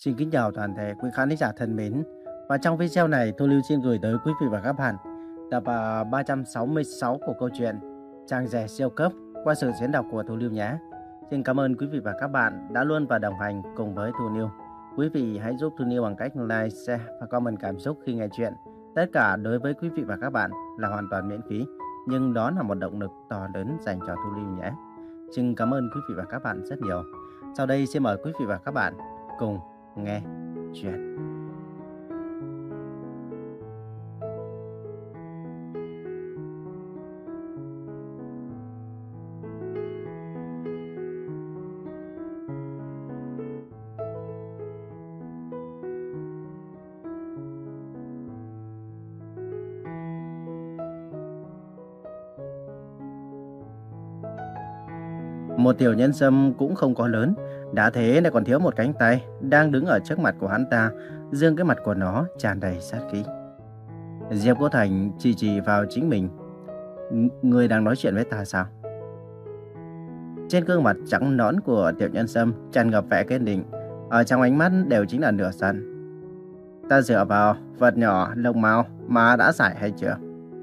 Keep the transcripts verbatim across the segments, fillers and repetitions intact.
Xin kính chào toàn thể quý khán giả thân mến. Và trong video này, Thu Lưu xin gửi tới quý vị và các bạn tập à, ba trăm sáu mươi sáu của câu chuyện Chàng rể siêu cấp qua sự diễn đọc của Thu Lưu nhé. Xin cảm ơn quý vị và các bạn đã luôn và đồng hành cùng với Thu Lưu. Quý vị hãy giúp Thu Lưu bằng cách like, share và comment cảm xúc khi nghe chuyện. Tất cả đối với quý vị và các bạn là hoàn toàn miễn phí, nhưng đó là một động lực to lớn dành cho Thu Lưu nhé. Xin cảm ơn quý vị và các bạn rất nhiều. Sau đây xin mời quý vị và các bạn cùng nghe chuyện. Một tiểu nhân sâm cũng không có lớn, đã thế lại còn thiếu một cánh tay, đang đứng ở trước mặt của hắn ta, dương cái mặt của nó tràn đầy sát khí. Diệp Cô Thành chỉ chỉ vào chính mình. Người đang nói chuyện với ta sao? Trên gương mặt trắng nõn của tiểu nhân sâm tràn ngập vẻ kiên định, ở trong ánh mắt đều chính là nửa sân. Ta dựa vào vật nhỏ lông mao mà đã giải hay chưa?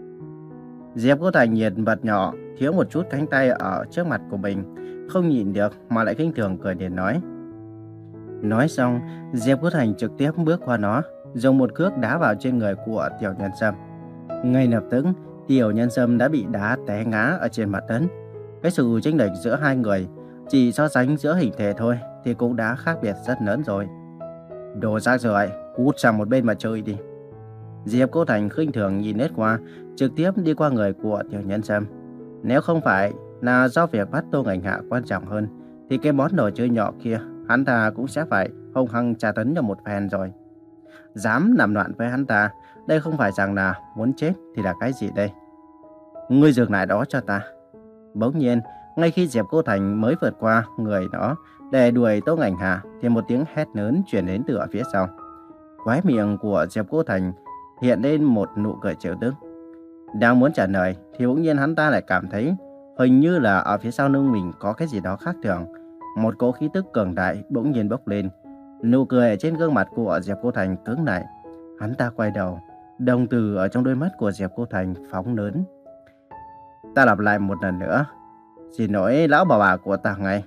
Diệp Cô Thành nhìn vật nhỏ thiếu một chút cánh tay ở trước mặt của mình, không nhịn được mà lại khinh thường cười để nói. Nói xong, Diệp Cô Thành trực tiếp bước qua nó, dùng một cước đá vào trên người của tiểu nhân sâm. Ngay lập tức, tiểu nhân sâm đã bị đá té ngã ở trên mặt đất. Cái sự chênh lệch giữa hai người, chỉ so sánh giữa hình thể thôi thì cũng đã khác biệt rất lớn rồi. Đồ rác rưởi, cút sang một bên mà chơi đi. Diệp Cô Thành khinh thường nhìn lướt qua, trực tiếp đi qua người của tiểu nhân sâm. Nếu không phải là do việc bắt Tô Ngành Hạ quan trọng hơn, thì cái món đồ chơi nhỏ kia, hắn ta cũng sẽ phải hung hăng tra tấn cho một phen rồi. Dám làm loạn với hắn ta, đây không phải rằng là muốn chết thì là cái gì đây? Ngươi dừng lại đó cho ta. Bỗng nhiên, ngay khi Diệp Cô Thành mới vượt qua người đó để đuổi Tô Ngành Hạ, thì một tiếng hét lớn truyền đến từ ở phía sau. Khóe miệng của Diệp Cô Thành hiện lên một nụ cười trêu tức. Đang muốn trả lời thì bỗng nhiên hắn ta lại cảm thấy hình như là ở phía sau lưng mình có cái gì đó khác thường. Một cỗ khí tức cường đại bỗng nhiên bốc lên. Nụ cười ở trên gương mặt của Diệp Cô Thành cứng lại. Hắn ta quay đầu, đồng tử ở trong đôi mắt của Diệp Cô Thành phóng lớn. Ta lặp lại một lần nữa, xin lỗi lão bà bà của ta ngay.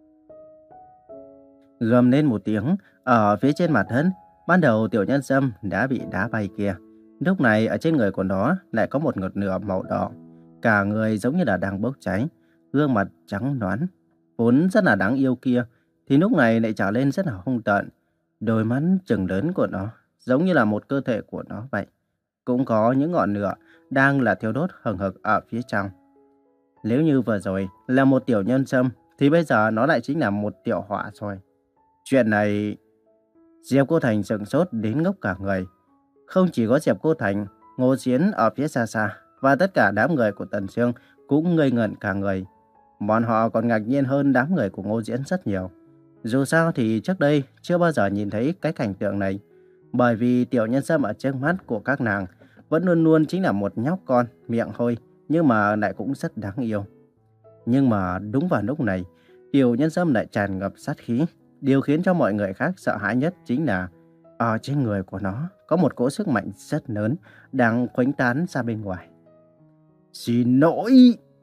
Gầm lên một tiếng, ở phía trên mặt đất, ban đầu tiểu nhân sâm đã bị đá bay kia. Lúc này ở trên người của nó lại có một ngọn lửa màu đỏ. Cả người giống như là đang bốc cháy. Gương mặt trắng nõn, vốn rất là đáng yêu kia, thì lúc này lại trở lên rất là hung tợn. Đôi mắt trừng lớn của nó giống như là một cơ thể của nó vậy. Cũng có những ngọn lửa đang là thiêu đốt hừng hực ở phía trong. Nếu như vừa rồi là một tiểu nhân sâm, thì bây giờ nó lại chính là một tiểu hỏa rồi. Chuyện này... Diệp Cô Thành sửng sốt đến ngốc cả người. Không chỉ có Diệp Cô Thành, Ngô Chiến ở phía xa xa và tất cả đám người của Tần Sương cũng ngây ngẩn cả người. Bọn họ còn ngạc nhiên hơn đám người của Ngô Diễn rất nhiều. Dù sao thì trước đây chưa bao giờ nhìn thấy cái cảnh tượng này. Bởi vì tiểu nhân sâm ở trước mắt của các nàng vẫn luôn luôn chính là một nhóc con, miệng hôi, nhưng mà lại cũng rất đáng yêu. Nhưng mà đúng vào lúc này, tiểu nhân sâm lại tràn ngập sát khí. Điều khiến cho mọi người khác sợ hãi nhất chính là ở trên người của nó có một cỗ sức mạnh rất lớn đang khuếch tán ra bên ngoài. Xin lỗi!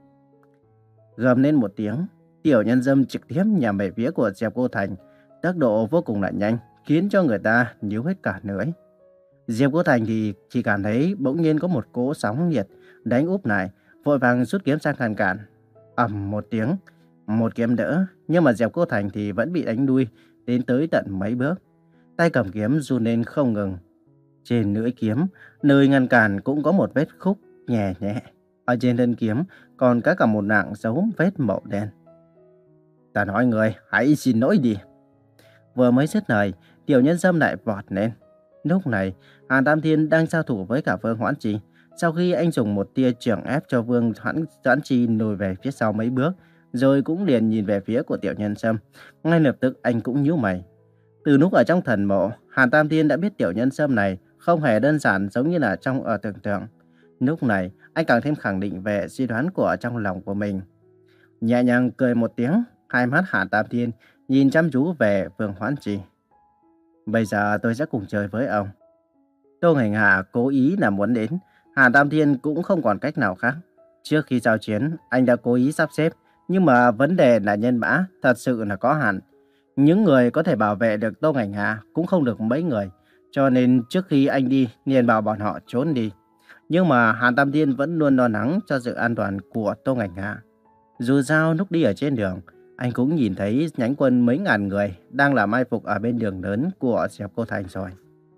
Gầm lên một tiếng, tiểu nhân sâm trực tiếp nhằm về phía của Diệp Cô Thành. Tốc độ vô cùng là nhanh, khiến cho người ta nhíu hết cả lưỡi. Diệp Cô Thành thì chỉ cảm thấy bỗng nhiên có một cỗ sóng nhiệt đánh úp lại, vội vàng rút kiếm sang ngăn cản. Ầm một tiếng, một kiếm đỡ, nhưng mà Diệp Cô Thành thì vẫn bị đánh đuôi đến tới tận mấy bước. Tay cầm kiếm run lên không ngừng. Trên lưỡi kiếm, nơi ngăn cản cũng có một vết khúc nhẹ nhẹ. Ở trên thân kiếm còn có cả một nạng dấu vết màu đen. Ta nói người, hãy xin lỗi đi. Vừa mới dứt lời, tiểu nhân sâm lại vọt lên. Lúc này, Hàn Tam Thiên đang giao thủ với cả Vương Hoãn Trì. Sau khi anh dùng một tia chưởng ép cho Vương Hoãn, Hoãn Trì lùi về phía sau mấy bước, rồi cũng liền nhìn về phía của tiểu nhân sâm. Ngay lập tức anh cũng nhíu mày. Từ lúc ở trong thần mộ, Hàn Tam Thiên đã biết tiểu nhân sâm này không hề đơn giản giống như là trong ở tưởng tượng. Lúc này, anh càng thêm khẳng định về suy đoán của trong lòng của mình. Nhẹ nhàng cười một tiếng, hai mắt Hàn Tam Thiên nhìn chăm chú về Vương Hoãn Trì. Bây giờ tôi sẽ cùng chơi với ông. Tô Hành Hà cố ý là muốn đến, Hàn Tam Thiên cũng không còn cách nào khác. Trước khi giao chiến, anh đã cố ý sắp xếp, nhưng mà vấn đề là nhân mã thật sự là có hạn. Những người có thể bảo vệ được Tô Hành Hà cũng không được mấy người, cho nên trước khi anh đi, liền bảo bọn họ trốn đi. Nhưng mà Hàn Tam Thiên vẫn luôn lo lắng cho sự an toàn của Tô Hành Hà. Dù sao lúc đi ở trên đường, anh cũng nhìn thấy nhánh quân mấy ngàn người đang làm mai phục ở bên đường lớn của Diệp Cô Thành rồi.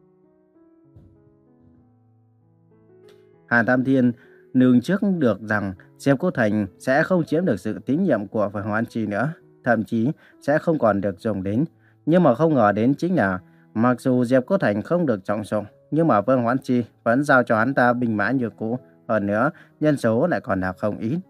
Hàn Tam Thiên lường trước được rằng Diệp Cô Thành sẽ không chiếm được sự tín nhiệm của Vương Hoan Chi nữa, thậm chí sẽ không còn được dùng đến. Nhưng mà không ngờ đến chính là mặc dù Diệp Cô Thành không được trọng dụng, nhưng mà Vương Hoan Chi vẫn giao cho hắn ta binh mã như cũ, hơn nữa nhân số lại còn là không ít.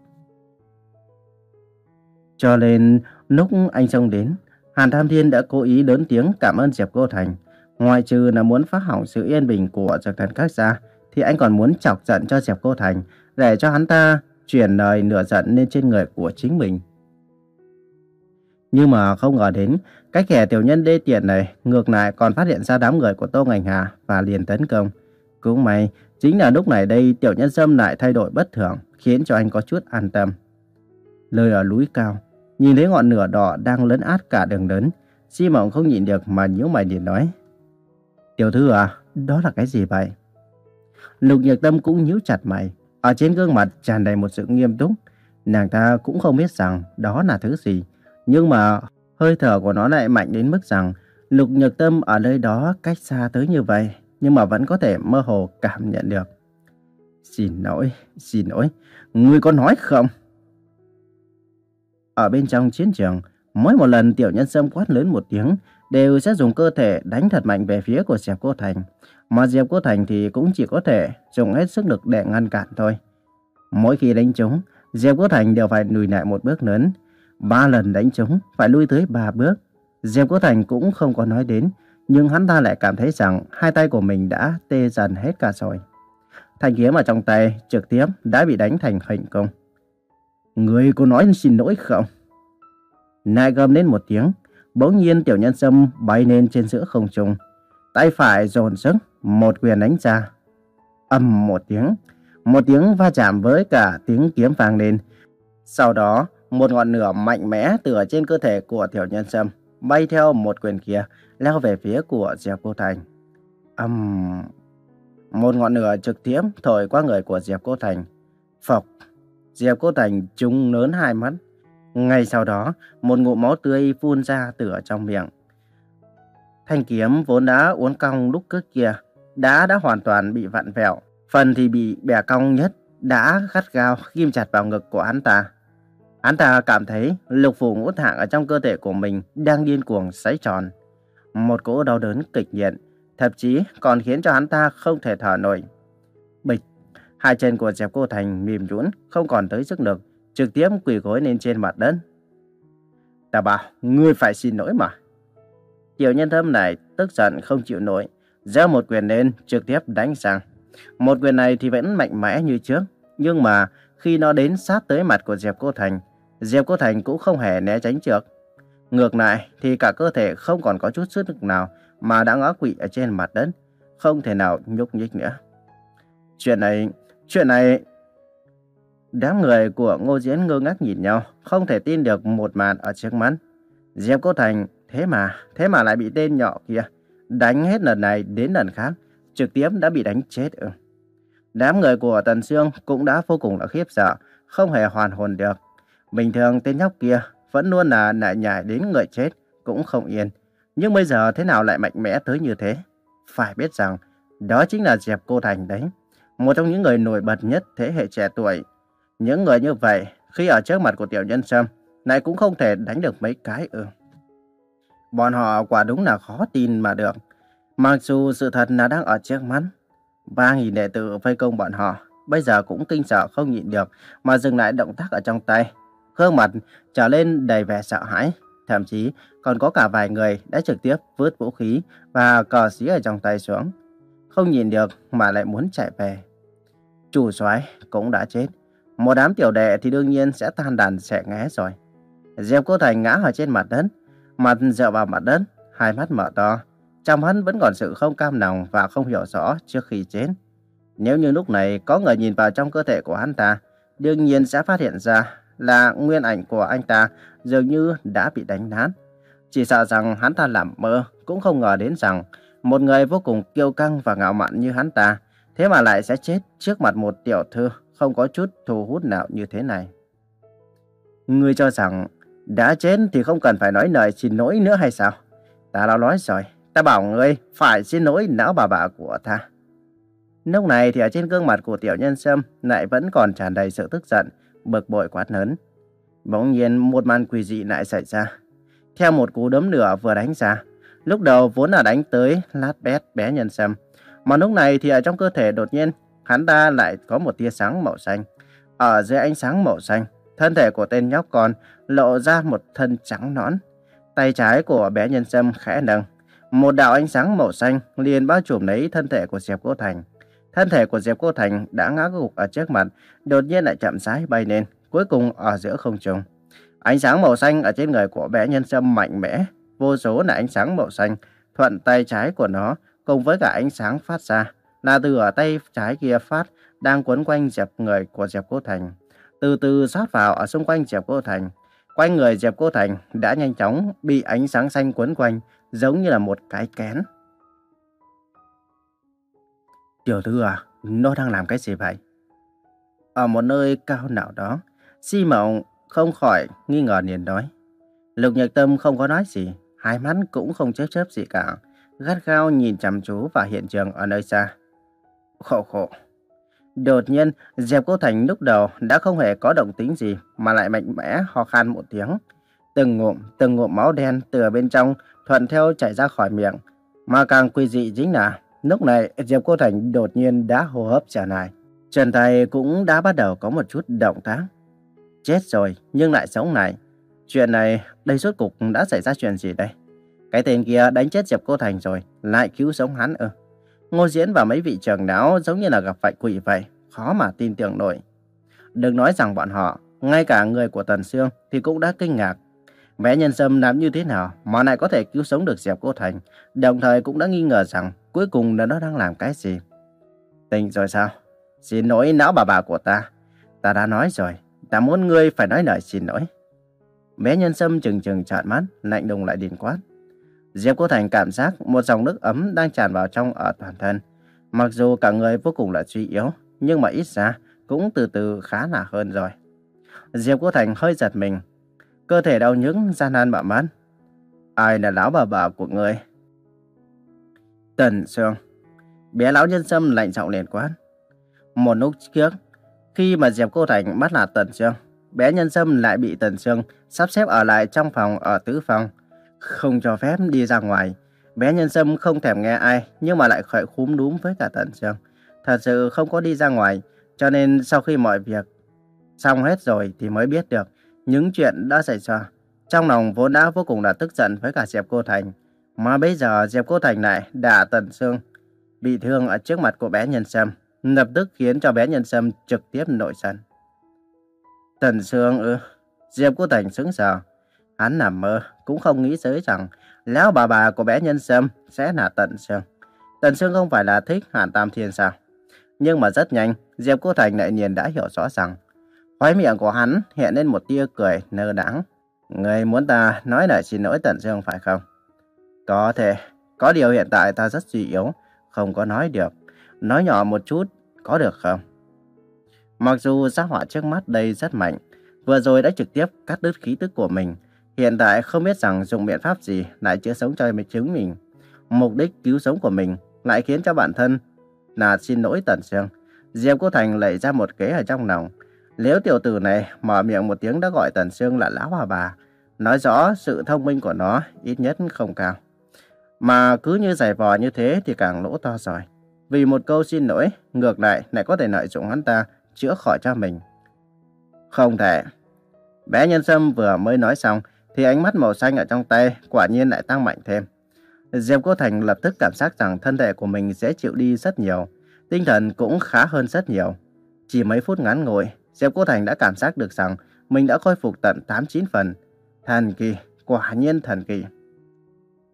Cho nên lúc anh xông đến, Hàn Tam Thiên đã cố ý lớn tiếng cảm ơn Diệp Cô Thành. Ngoài trừ là muốn phá hỏng sự yên bình của Dược Thần Các gia, thì anh còn muốn chọc giận cho Diệp Cô Thành, để cho hắn ta chuyển lời nửa giận lên trên người của chính mình. Nhưng mà không ngờ đến, cái kẻ tiểu nhân đê tiện này ngược lại còn phát hiện ra đám người của Tô Hành Hà và liền tấn công. Cũng may, chính là lúc này đây tiểu nhân Sâm lại thay đổi bất thường, khiến cho anh có chút an tâm. Nơi ở núi cao, nhìn thấy ngọn lửa đỏ đang lấn át cả đường lớn, Di Mộng không nhịn được mà nhíu mày liền nói: "Tiểu thư à, đó là cái gì vậy?" Lục Nhược Tâm cũng nhíu chặt mày, ở trên gương mặt tràn đầy một sự nghiêm túc. Nàng ta cũng không biết rằng đó là thứ gì, nhưng mà hơi thở của nó lại mạnh đến mức rằng Lục Nhược Tâm ở nơi đó cách xa tới như vậy, nhưng mà vẫn có thể mơ hồ cảm nhận được. "Xin lỗi, xin lỗi, ngươi có nói không?" Ở bên trong chiến trường, mỗi một lần tiểu nhân Sâm quát lớn một tiếng, đều sẽ dùng cơ thể đánh thật mạnh về phía của Diệp Cô Thành. Mà Diệp Cô Thành thì cũng chỉ có thể dùng hết sức lực để ngăn cản thôi. Mỗi khi đánh trúng, Diệp Cô Thành đều phải lùi lại một bước lớn. Ba lần đánh trúng, phải lui tới ba bước. Diệp Cô Thành cũng không có nói đến, nhưng hắn ta lại cảm thấy rằng hai tay của mình đã tê dần hết cả rồi. Thanh kiếm ở trong tay trực tiếp đã bị đánh thành hình cung. "Người có nói xin lỗi không?" Lại gầm lên một tiếng, bỗng nhiên tiểu nhân Sâm bay lên trên giữa không trung, tay phải dồn sức một quyền đánh ra. Ầm một tiếng, một tiếng va chạm với cả tiếng kiếm vang lên. Sau đó, một ngọn lửa mạnh mẽ từ ở trên cơ thể của tiểu nhân Sâm bay theo một quyền kia leo về phía của Diệp Cô Thành. Ầm, một ngọn lửa trực tiếp thổi qua người của Diệp Cô Thành. Phộc, Diệp Cô Thành trúng lớn hai mắt. Ngay sau đó, một ngụm máu tươi phun ra từ ở trong miệng. Thanh kiếm vốn đã uốn cong lúc trước kia đã đã hoàn toàn bị vặn vẹo, phần thì bị bẻ cong nhất đã gắt gao ghim chặt vào ngực của hắn ta. Hắn ta cảm thấy lục phủ ngũ tạng ở trong cơ thể của mình đang điên cuồng xoay tròn. Một cỗ đau đớn kịch liệt, thậm chí còn khiến cho hắn ta không thể thở nổi. Bịch, hai chân của Diệp Cô Thành mềm nhũn, không còn tới sức lực, trực tiếp quỳ gối lên trên mặt đất. "Ta bảo, ngươi phải xin lỗi mà." Tiểu nhân Thâm này tức giận không chịu nổi, giơ một quyền lên trực tiếp đánh sang. Một quyền này thì vẫn mạnh mẽ như trước, nhưng mà khi nó đến sát tới mặt của Diệp Cô Thành, Diệp Cô Thành cũng không hề né tránh trước. Ngược lại thì cả cơ thể không còn có chút sức lực nào mà đã ngã quỵ ở trên mặt đất, không thể nào nhúc nhích nữa. Chuyện này, chuyện này... Đám người của Ngô Diễn ngơ ngác nhìn nhau, không thể tin được một màn ở trước mắt. Diệp Cô Thành thế mà, thế mà lại bị tên nhỏ kia đánh hết lần này đến lần khác, trực tiếp đã bị đánh chết ư. Đám người của Tần Sương cũng đã vô cùng là khiếp sợ, không hề hoàn hồn được. Bình thường tên nhóc kia vẫn luôn là lại nhảy đến người chết cũng không yên, nhưng bây giờ thế nào lại mạnh mẽ tới như thế? Phải biết rằng đó chính là Diệp Cô Thành đấy, một trong những người nổi bật nhất thế hệ trẻ tuổi. Những người như vậy khi ở trước mặt của tiểu nhân Sâm lại cũng không thể đánh được mấy cái ư. Bọn họ quả đúng là khó tin mà được. Mặc dù sự thật là đang ở trước mắt, ba nghìn đệ tử vây công bọn họ bây giờ cũng kinh sợ không nhịn được mà dừng lại động tác ở trong tay, gương mặt trở lên đầy vẻ sợ hãi. Thậm chí còn có cả vài người đã trực tiếp vứt vũ khí và cờ xí ở trong tay xuống, không nhìn được mà lại muốn chạy về. Chủ soái cũng đã chết, một đám tiểu đệ thì đương nhiên sẽ tan đàn xẻ nghé rồi. Diệp Cô Thành ngã ở trên mặt đất, mặt dựa vào mặt đất, hai mắt mở to, trong hắn vẫn còn sự không cam lòng và không hiểu rõ trước khi chết. Nếu như lúc này có người nhìn vào trong cơ thể của hắn ta, đương nhiên sẽ phát hiện ra là nguyên ảnh của anh ta dường như đã bị đánh nát. Chỉ sợ rằng hắn ta làm mơ, cũng không ngờ đến rằng một người vô cùng kiêu căng và ngạo mạn như hắn ta, thế mà lại sẽ chết trước mặt một tiểu thư không có chút thu hút nào như thế này. Ngươi cho rằng đã chết thì không cần phải nói lời xin lỗi nữa hay sao? Ta đã nói rồi, ta bảo ngươi phải xin lỗi lão bà bà của ta. Lúc này thì ở trên gương mặt của tiểu nhân Sâm lại vẫn còn tràn đầy sự tức giận, bực bội quát lớn. Bỗng nhiên một màn quỷ dị lại xảy ra. Theo một cú đấm lửa vừa đánh ra, lúc đầu vốn là đánh tới lát bét bé nhân Sâm, mà lúc này thì ở trong cơ thể đột nhiên hắn ta lại có một tia sáng màu xanh. Ở dưới ánh sáng màu xanh, thân thể của tên nhóc con lộ ra một thân trắng nõn. Tay trái của bé nhân Sâm khẽ nâng, một đạo ánh sáng màu xanh liền bao trùm lấy thân thể của Diệp Cô Thành. Thân thể của Diệp Cô Thành đã ngã gục ở trước mặt, đột nhiên lại chậm rãi bay lên, cuối cùng ở giữa không trung. Ánh sáng màu xanh ở trên người của bé nhân Sâm mạnh mẽ, vô số là ánh sáng màu xanh thuận tay trái của nó cùng với cả ánh sáng phát ra là từ ở tay trái kia phát đang quấn quanh Diệp người của Diệp Cô Thành, từ từ sát vào ở xung quanh Diệp Cô Thành. Quanh người Diệp Cô Thành đã nhanh chóng bị ánh sáng xanh quấn quanh, giống như là một cái kén. Tiểu thư à, nó đang làm cái gì vậy? Ở một nơi cao nào đó, Di Mộng không khỏi nghi ngờ liền nói. Lục Nhật Tâm không có nói gì, hai mắt cũng không chớp chớp gì cả, gắt gao nhìn chăm chú vào hiện trường ở nơi xa. Khổ khổ. Đột nhiên, Diệp Cô Thành lúc đầu đã không hề có động tĩnh gì mà lại mạnh mẽ ho khan một tiếng. Từng ngụm, từng ngụm máu đen từ bên trong thuận theo chảy ra khỏi miệng. Mà càng quỷ dị chính là lúc này Diệp Cô Thành đột nhiên đã hô hấp trở lại. Chân tay cũng đã bắt đầu có một chút động tác. Chết rồi nhưng lại sống lại. Chuyện này, đây rốt cục đã xảy ra chuyện gì đây? Cái tên kia đánh chết Diệp Cô Thành rồi, lại cứu sống hắn ư? Ngô Diễn và mấy vị trưởng lão giống như là gặp phải quỷ vậy, khó mà tin tưởng nổi. Đừng nói rằng bọn họ, ngay cả người của Tần Sương thì cũng đã kinh ngạc. Bé nhân Sâm làm như thế nào mà lại có thể cứu sống được Diệp Cô Thành, đồng thời cũng đã nghi ngờ rằng cuối cùng là nó đang làm cái gì. Tỉnh rồi sao? Xin lỗi lão bà bà của ta. Ta đã nói rồi, ta muốn ngươi phải nói lời xin lỗi. Bé nhân Sâm trừng trừng trợn mắt, lạnh lùng lại điên quát. Diệp Cô Thành cảm giác một dòng nước ấm đang tràn vào trong ở toàn thân. Mặc dù cả người vô cùng là suy yếu, nhưng mà ít ra cũng từ từ khá là hơn rồi. Diệp Cô Thành hơi giật mình, cơ thể đau nhức gian nan bả mắt. Ai là lão bà bà của ngươi? Tần Sương. Bé lão nhân Sâm lạnh giọng liền quát. Một lúc trước, khi mà Diệp Cô Thành bắt nạt Tần Sương, bé nhân Sâm lại bị Tần Sương sắp xếp ở lại trong phòng ở tứ phòng, không cho phép đi ra ngoài. Bé nhân Sâm không thèm nghe ai, nhưng mà lại khởi khúm núm với cả Tần Sương. Thật sự không có đi ra ngoài, cho nên sau khi mọi việc xong hết rồi thì mới biết được những chuyện đã xảy ra. Trong lòng vốn đã vô cùng là tức giận với cả Diệp Cô Thành, mà bây giờ Diệp Cô Thành lại đả Tần Sương bị thương ở trước mặt của bé nhân Sâm, lập tức khiến cho bé nhân Sâm trực tiếp nổi giận. Tần Sương ư? Diệp Cô Thành sững sờ. Hắn nằm mơ cũng không nghĩ tới rằng lão bà bà của bé nhân Sâm sẽ là Tần Sương. Tần Sương không phải là thích Hàn Tam Thiên sao? Nhưng mà rất nhanh, Diệp Cô Thành lại liền đã hiểu rõ rằng khóe miệng của hắn hiện lên một tia cười nơ đãng. Người muốn ta nói lời xin lỗi Tần Sương phải không? Có thể, có điều hiện tại ta rất suy yếu, không có nói được. Nói nhỏ một chút, có được không? Mặc dù gia hỏa trước mắt đây rất mạnh, vừa rồi đã trực tiếp cắt đứt khí tức của mình. Hiện tại không biết rằng dùng biện pháp gì lại chữa sống cho chính mình. Mục đích cứu sống của mình lại khiến cho bản thân là xin lỗi Tần Sương. Diệp Cô Thành lấy ra một kế ở trong lòng. Nếu tiểu tử này mở miệng một tiếng đã gọi Tần Sương là lão bà bà, nói rõ sự thông minh của nó ít nhất không cao. Mà cứ như giày vò như thế thì càng lỗ to rồi. Vì một câu xin lỗi, ngược lại lại có thể lợi dụng hắn ta chữa khỏi cho mình. Không thể. Bé nhân Sâm vừa mới nói xong thì ánh mắt màu xanh ở trong tay quả nhiên lại tăng mạnh thêm. Diệp Cô Thành lập tức cảm giác rằng thân thể của mình dễ chịu đi rất nhiều, tinh thần cũng khá hơn rất nhiều. Chỉ mấy phút ngắn ngủi, Diệp Cô Thành đã cảm giác được rằng mình đã khôi phục tận tám chín phần. Thần kỳ, quả nhiên thần kỳ.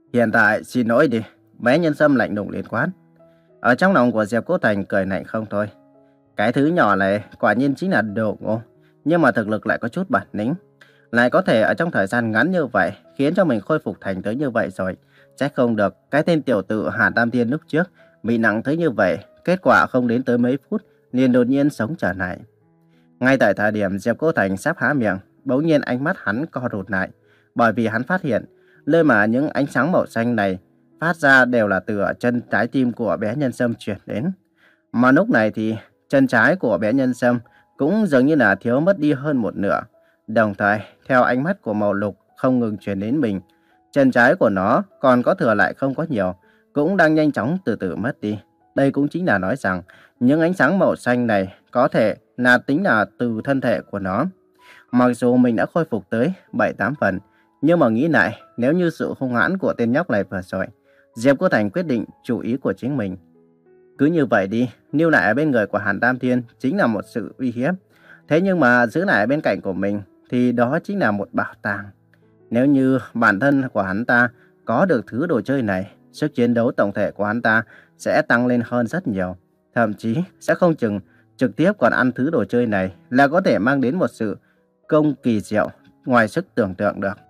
Hiện tại xin lỗi đi. Bé Nhân Sâm lạnh lùng liền quát. Ở trong lòng của Diệp Cô Thành cười lạnh không thôi. Cái thứ nhỏ này quả nhiên chính là đồ ngô, nhưng mà thực lực lại có chút bản lĩnh. Lại có thể ở trong thời gian ngắn như vậy khiến cho mình khôi phục thành tới như vậy rồi. Trách không được cái tên tiểu tử Hàn Tam Thiên lúc trước bị nặng tới như vậy, kết quả không đến tới mấy phút liền đột nhiên sống trở lại. Ngay tại thời điểm Diệp Cô Thành sắp há miệng, bỗng nhiên ánh mắt hắn co rụt lại, bởi vì hắn phát hiện nơi mà những ánh sáng màu xanh này phát ra đều là từ ở chân trái tim của bé Nhân Sâm truyền đến. Mà lúc này thì chân trái của bé Nhân Sâm cũng dường như là thiếu mất đi hơn một nửa. Đồng thời, theo ánh mắt của màu lục không ngừng truyền đến mình, chân trái của nó còn có thừa lại không có nhiều, cũng đang nhanh chóng từ từ mất đi. Đây cũng chính là nói rằng những ánh sáng màu xanh này có thể là tính là từ thân thể của nó. Mặc dù mình đã khôi phục tới bảy tám phần, nhưng mà nghĩ lại, nếu như sự hung hãn của tên nhóc này vừa rồi, Diệp Cô Thành quyết định chủ ý của chính mình. Cứ như vậy đi, lưu lại ở bên người của Hàn Tam Thiên chính là một sự uy hiếp. Thế nhưng mà giữ lại ở bên cạnh của mình thì đó chính là một bảo tàng. Nếu như bản thân của hắn ta có được thứ đồ chơi này, sức chiến đấu tổng thể của hắn ta sẽ tăng lên hơn rất nhiều. Thậm chí sẽ không chừng trực tiếp còn ăn thứ đồ chơi này là có thể mang đến một sự công kỳ diệu ngoài sức tưởng tượng được.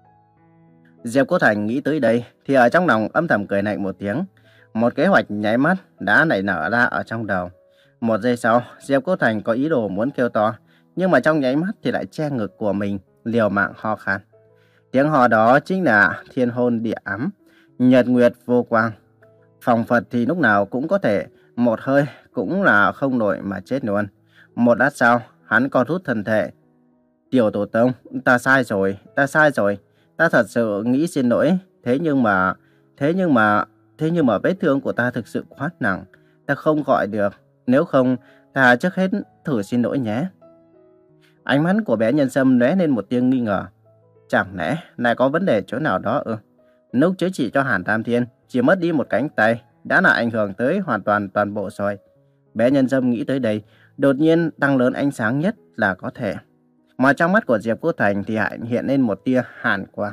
Diệp Cô Thành nghĩ tới đây thì ở trong lòng âm thầm cười lạnh một tiếng. Một kế hoạch nháy mắt đã nảy nở ra ở trong đầu. Một giây sau, Diệp Cô Thành có ý đồ muốn kêu to, nhưng mà trong nháy mắt thì lại che ngực của mình, liều mạng ho khan. Tiếng ho đó chính là thiên hôn địa ám, nhật nguyệt vô quang. Phòng Phật thì lúc nào cũng có thể một hơi cũng là không nổi mà chết luôn. Một lát sau, hắn co rút thân thể. Tiểu Tổ Tông, ta sai rồi, ta sai rồi. Ta thật sự nghĩ xin lỗi, thế nhưng mà, thế nhưng mà, thế nhưng mà vết thương của ta thực sự quá nặng. Ta không gọi được, nếu không, ta trước hết thử xin lỗi nhé. Ánh mắt của bé Nhân Sâm lóe lên một tia nghi ngờ. Chẳng lẽ lại có vấn đề chỗ nào đó ư? Lúc chữa trị cho Hàn Tam Thiên, chỉ mất đi một cánh tay, đã là ảnh hưởng tới hoàn toàn toàn bộ rồi. Bé Nhân Sâm nghĩ tới đây, đột nhiên tăng lớn ánh sáng nhất là có thể. Mà trong mắt của Diệp Cô Thành thì hiện lên một tia hàn quang.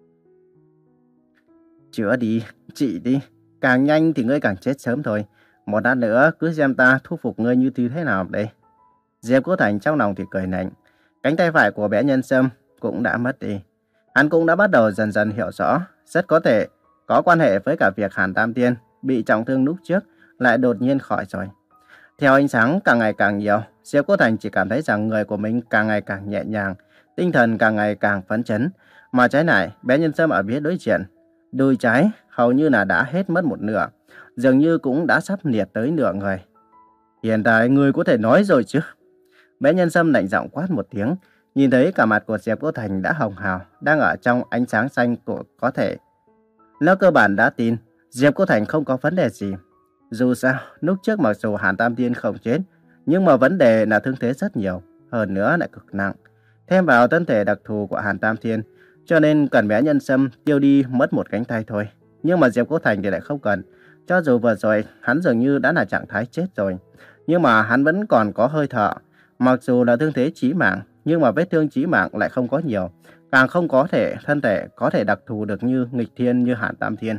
Chữa đi, trị đi, càng nhanh thì ngươi càng chết sớm thôi. Một lát nữa cứ xem ta thu phục ngươi như thế nào đây. Diệp Cô Thành trong lòng thì cười lạnh. Cánh tay phải của bé Nhân Sâm cũng đã mất đi. Hắn cũng đã bắt đầu dần dần hiểu rõ, rất có thể có quan hệ với cả việc Hàn Tam Thiên bị trọng thương lúc trước lại đột nhiên khỏi rồi. Theo ánh sáng càng ngày càng nhiều, Diệp Cô Thành chỉ cảm thấy rằng người của mình càng ngày càng nhẹ nhàng, tinh thần càng ngày càng phấn chấn. Mà trái lại, bé Nhân Sâm ở phía đối diện, đùi trái hầu như là đã hết mất một nửa, dường như cũng đã sắp liệt tới nửa người. Hiện tại người có thể nói rồi chứ? Bé Nhân Sâm lạnh giọng quát một tiếng, nhìn thấy cả mặt của Diệp Cô Thành đã hồng hào, đang ở trong ánh sáng xanh của có thể. Nó cơ bản đã tin, Diệp Cô Thành không có vấn đề gì. Dù sao, lúc trước mặc dù Hàn Tam Thiên không chết, nhưng mà vấn đề là thương thế rất nhiều, hơn nữa lại cực nặng. Thêm vào thân thể đặc thù của Hàn Tam Thiên, cho nên cần bé Nhân Sâm tiêu đi mất một cánh tay thôi. Nhưng mà Diệp Cô Thành thì lại không cần. Cho dù vừa rồi hắn dường như đã là trạng thái chết rồi, nhưng mà hắn vẫn còn có hơi thở. Mặc dù là thương thế chí mạng, nhưng mà vết thương chí mạng lại không có nhiều, càng không có thể thân thể có thể đặc thù được như nghịch thiên như Hàn Tam Thiên.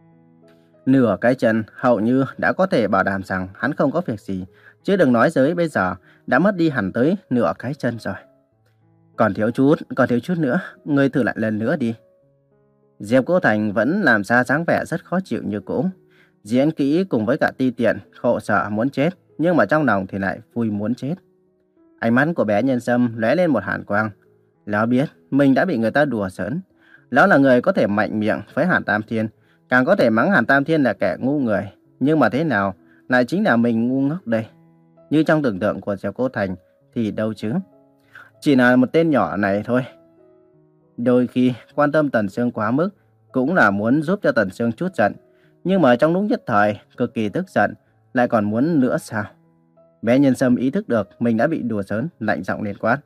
Nửa cái chân hầu như đã có thể bảo đảm rằng hắn không có việc gì, chứ đừng nói tới bây giờ đã mất đi hẳn tới nửa cái chân rồi. Còn thiếu chút, còn thiếu chút nữa, ngươi thử lại lần nữa đi. Diệp Cô Thành vẫn làm ra dáng vẻ rất khó chịu như cũ, diễn kỹ cùng với cả ti tiện, khổ sở muốn chết, nhưng mà trong lòng thì lại vui muốn chết. Ánh mắt của bé Nhân Sâm lóe lên một hàn quang. Lão biết mình đã bị người ta đùa giỡn. Lão là người có thể mạnh miệng với Hàn Tam Thiên, càng có thể mắng Hàn Tam Thiên là kẻ ngu người. Nhưng mà thế nào lại chính là mình ngu ngốc đây? Như trong tưởng tượng của Diệp Cô Thành thì đâu chứ. Chỉ là một tên nhỏ này thôi. Đôi khi quan tâm Tần Sương quá mức cũng là muốn giúp cho Tần Sương chút giận. Nhưng mà trong lúc nhất thời cực kỳ tức giận, lại còn muốn nữa sao? Bé Nhân Sâm ý thức được mình đã bị đùa giỡn, lạnh giọng liền quát.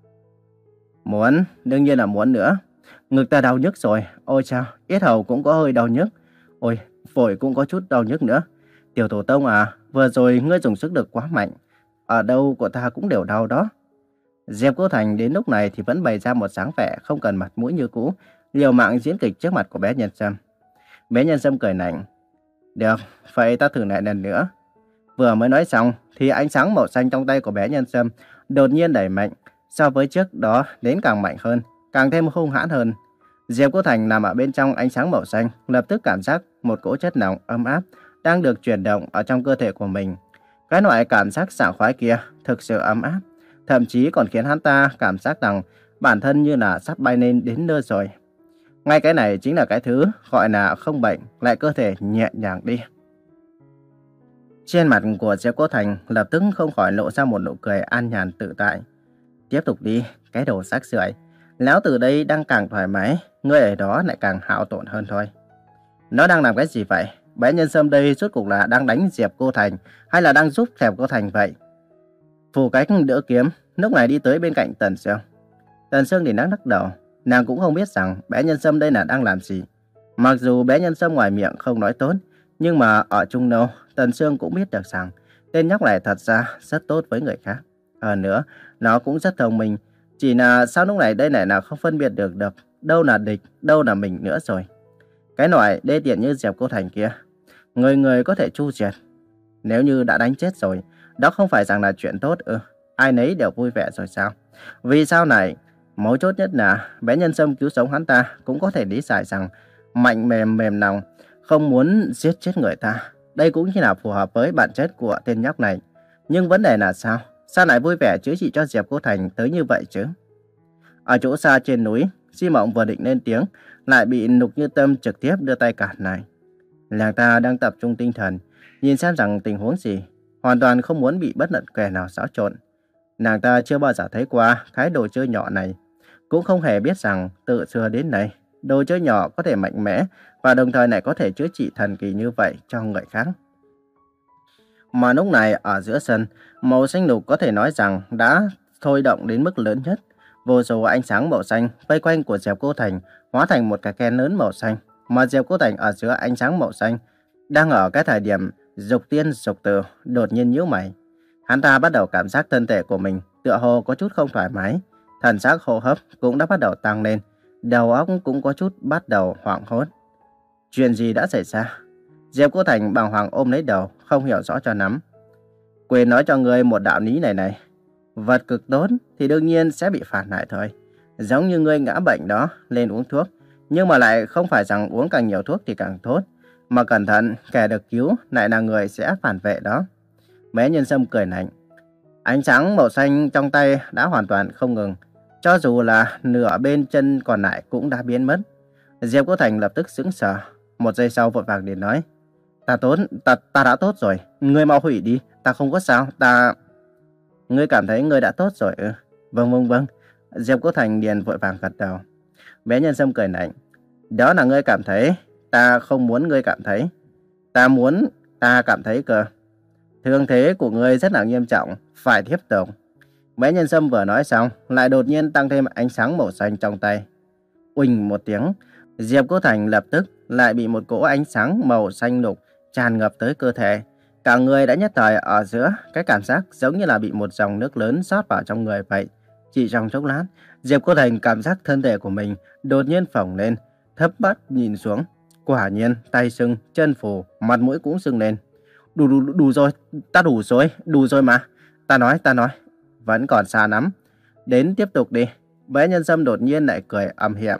Muốn, đương nhiên là muốn nữa. Ngực ta đau nhức rồi, ôi chao, yết hầu cũng có hơi đau nhức. Ôi, phổi cũng có chút đau nhức nữa. Tiểu Tổ Tông à, vừa rồi ngươi dùng sức lực quá mạnh. Ở đâu của ta cũng đều đau đó. Diệp Cô Thành đến lúc này thì vẫn bày ra một dáng vẻ không cần mặt mũi như cũ, liều mạng diễn kịch trước mặt của bé Nhân Sâm. Bé Nhân Sâm cười lạnh. Được, vậy ta thử lại lần nữa. Vừa mới nói xong thì ánh sáng màu xanh trong tay của bé Nhân Sâm đột nhiên đẩy mạnh, so với trước đó đến càng mạnh hơn, càng thêm hung hãn hơn. Diệp Cô Thành nằm ở bên trong ánh sáng màu xanh, lập tức cảm giác một cỗ chất lỏng ấm áp đang được chuyển động ở trong cơ thể của mình. Cái loại cảm giác sảng khoái kia thực sự ấm áp, thậm chí còn khiến hắn ta cảm giác rằng bản thân như là sắp bay lên đến nơi rồi. Ngay cái này chính là cái thứ gọi là không bệnh, lại cơ thể nhẹ nhàng đi. Trên mặt của Diệp Cô Thành lập tức không khỏi lộ ra một nụ cười an nhàn tự tại. Tiếp tục đi, cái đồ rác rưởi. Lão từ đây đang càng thoải mái, ngươi ở đó lại càng hao tổn hơn thôi. Nó đang làm cái gì vậy? Bé Nhân Sâm đây rốt cuộc là đang đánh Diệp Cô Thành hay là đang giúp Diệp Cô Thành vậy? Phù Cách đỡ kiếm, lúc này đi tới bên cạnh Tần Sương. Tần Sương thì lắc lắc đầu, nàng cũng không biết rằng bé Nhân Sâm đây là đang làm gì. Mặc dù bé Nhân Sâm ngoài miệng không nói tốt, nhưng mà ở Trung Nâu, Tần Sương cũng biết được rằng tên nhóc này thật ra rất tốt với người khác. Hơn nữa, nó cũng rất thông minh. Chỉ là sao lúc này đây này là không phân biệt được được đâu là địch, đâu là mình nữa rồi. Cái loại đê tiện như Diệp Cô Thành kia, người người có thể chu diệt. Nếu như đã đánh chết rồi, đó không phải rằng là chuyện tốt ư? Ai nấy đều vui vẻ rồi sao? Vì sao này? Mấu chốt nhất là bé Nhân Sâm cứu sống hắn ta cũng có thể lý giải rằng mạnh mềm mềm lòng, không muốn giết chết người ta. Đây cũng chỉ là phù hợp với bản chất của tên nhóc này. Nhưng vấn đề là sao? Sao lại vui vẻ chữa trị cho Diệp Cô Thành tới như vậy chứ? Ở chỗ xa trên núi, Di Mộng vừa định lên tiếng, lại bị Lục Như Tâm trực tiếp đưa tay cản lại. Nàng ta đang tập trung tinh thần, nhìn xem rằng tình huống gì, hoàn toàn không muốn bị bất luận kẻ nào xáo trộn. Nàng ta chưa bao giờ thấy qua cái đồ chơi nhỏ này, cũng không hề biết rằng từ xưa đến nay, đồ chơi nhỏ có thể mạnh mẽ và đồng thời lại có thể chữa trị thần kỳ như vậy cho người khác. Mà lúc này ở giữa sân, màu xanh lục có thể nói rằng đã thôi động đến mức lớn nhất. Vô số ánh sáng màu xanh vây quanh của Diệp Cô Thành hóa thành một cái kén lớn màu xanh, mà Diệp Cô Thành ở giữa ánh sáng màu xanh đang ở cái thời điểm dục tiên dục tử, đột nhiên nhíu mày. Hắn ta bắt đầu cảm giác thân thể của mình tựa hồ có chút không thoải mái, thần sắc hô hấp cũng đã bắt đầu tăng lên, đầu óc cũng có chút bắt đầu hoảng hốt. Chuyện gì đã xảy ra? Diệp Cô Thành bàng hoàng ôm lấy đầu, không hiểu rõ cho lắm. Quên nói cho ngươi một đạo lý này này. Vật cực tốt thì đương nhiên sẽ bị phản lại thôi. Giống như ngươi ngã bệnh đó, lên uống thuốc. Nhưng mà lại không phải rằng uống càng nhiều thuốc thì càng tốt. Mà cẩn thận, kẻ được cứu lại là người sẽ phản vệ đó. Bé Nhân Sâm cười lạnh. Ánh sáng màu xanh trong tay đã hoàn toàn không ngừng. Cho dù là nửa bên chân còn lại cũng đã biến mất. Diệp Cô Thành lập tức sững sờ. Một giây sau vội vàng liền nói. Ta tốt, ta, ta đã tốt rồi. Ngươi mau hủy đi, ta không có sao, ta... Ngươi cảm thấy ngươi đã tốt rồi ư? Vâng vâng vâng. Diệp Cô Thành liền vội vàng gật đầu. Bé Nhân Sâm cười lạnh. Đó là ngươi cảm thấy, ta không muốn ngươi cảm thấy. Ta muốn, ta cảm thấy cơ. Thương thế của ngươi rất là nghiêm trọng, phải tiếp tục. Bé Nhân Sâm vừa nói xong, lại đột nhiên tăng thêm ánh sáng màu xanh trong tay. Uỳnh một tiếng, Diệp Cô Thành lập tức lại bị một cỗ ánh sáng màu xanh lục tràn ngập tới cơ thể. Cả người đã nhất thời ở giữa, cái cảm giác giống như là bị một dòng nước lớn rót vào trong người vậy. Chỉ trong chốc lát, Diệp Cô Thành cảm giác thân thể của mình đột nhiên phồng lên, thấp mắt nhìn xuống. Quả nhiên, tay sưng, chân phù, mặt mũi cũng sưng lên. Đủ, đủ, đủ rồi, ta đủ rồi, đủ rồi mà. Ta nói, ta nói, vẫn còn xa lắm. Đến tiếp tục đi. Bé Nhân Sâm đột nhiên lại cười âm hiểm.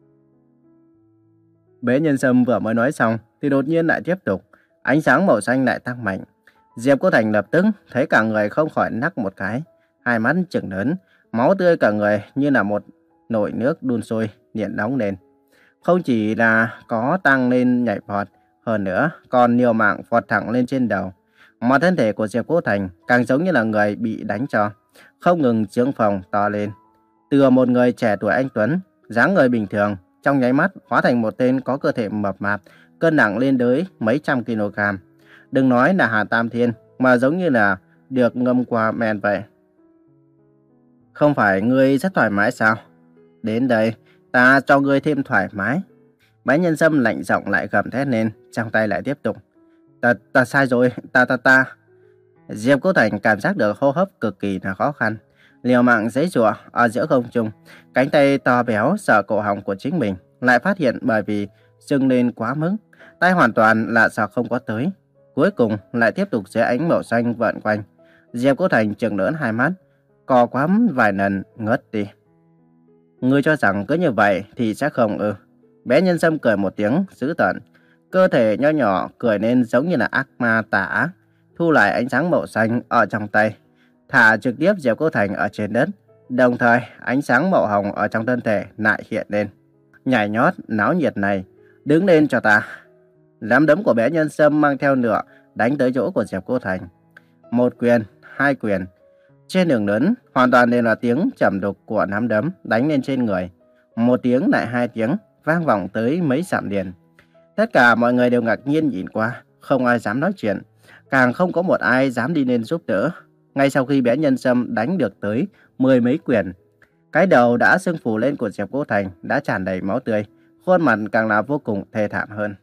Bé Nhân Sâm vừa mới nói xong thì đột nhiên lại tiếp tục. Ánh sáng màu xanh lại tăng mạnh. Diệp Cô Thành lập tức thấy cả người không khỏi nắc một cái. Hai mắt trừng lớn, máu tươi cả người như là một nồi nước đun sôi, nhiệt nóng lên. Không chỉ là có tăng lên nhảy vọt, hơn nữa còn nhiều mạng vọt thẳng lên trên đầu. Mà thân thể của Diệp Cô Thành càng giống như là người bị đánh cho, không ngừng trướng phồng to lên. Từ một người trẻ tuổi anh tuấn, dáng người bình thường, trong nháy mắt hóa thành một tên có cơ thể mập mạp, cân nặng lên tới mấy trăm kg. Đừng nói là Hà Tam Thiên, mà giống như là được ngâm qua men vậy. Không phải ngươi rất thoải mái sao? Đến đây, ta cho ngươi thêm thoải mái. Bé Nhân Sâm lạnh giọng lại gầm thét lên, trong tay lại tiếp tục. Ta, ta sai rồi, ta, ta, ta. Diệp Cô Thành cảm giác được hô hấp cực kỳ là khó khăn. Liều mạng giãy giụa ở giữa không trung, cánh tay to béo sờ cổ họng của chính mình, lại phát hiện bởi vì sưng lên quá mức. Tay hoàn toàn là sờ không có tới. Cuối cùng lại tiếp tục dưới ánh màu xanh vợn quanh. Diệp Cô Thành trừng lớn hai mắt, co quắm vài lần ngất đi. Ngươi cho rằng cứ như vậy thì sẽ không ư? Bé Nhân Sâm cười một tiếng dữ tợn, cơ thể nho nhỏ cười nên giống như là ác ma tà ác, thu lại ánh sáng màu xanh ở trong tay, thả trực tiếp Diệp Cô Thành ở trên đất. Đồng thời ánh sáng màu hồng ở trong thân thể lại hiện lên. Nhảy nhót náo nhiệt này, đứng lên cho ta. Nắm đấm của bé Nhân Sâm mang theo lửa đánh tới chỗ của Diệp Cô Thành. Một quyền, hai quyền. Trên đường lớn hoàn toàn đều là tiếng trầm đục của nắm đấm đánh lên trên người. Một tiếng lại hai tiếng vang vọng tới mấy dặm liền. Tất cả mọi người đều ngạc nhiên nhìn qua, không ai dám nói chuyện, càng không có một ai dám đi lên giúp đỡ. Ngay sau khi bé Nhân Sâm đánh được tới mười mấy quyền, cái đầu đã sưng phù lên của Diệp Cô Thành đã tràn đầy máu tươi, khuôn mặt càng là vô cùng thê thảm hơn.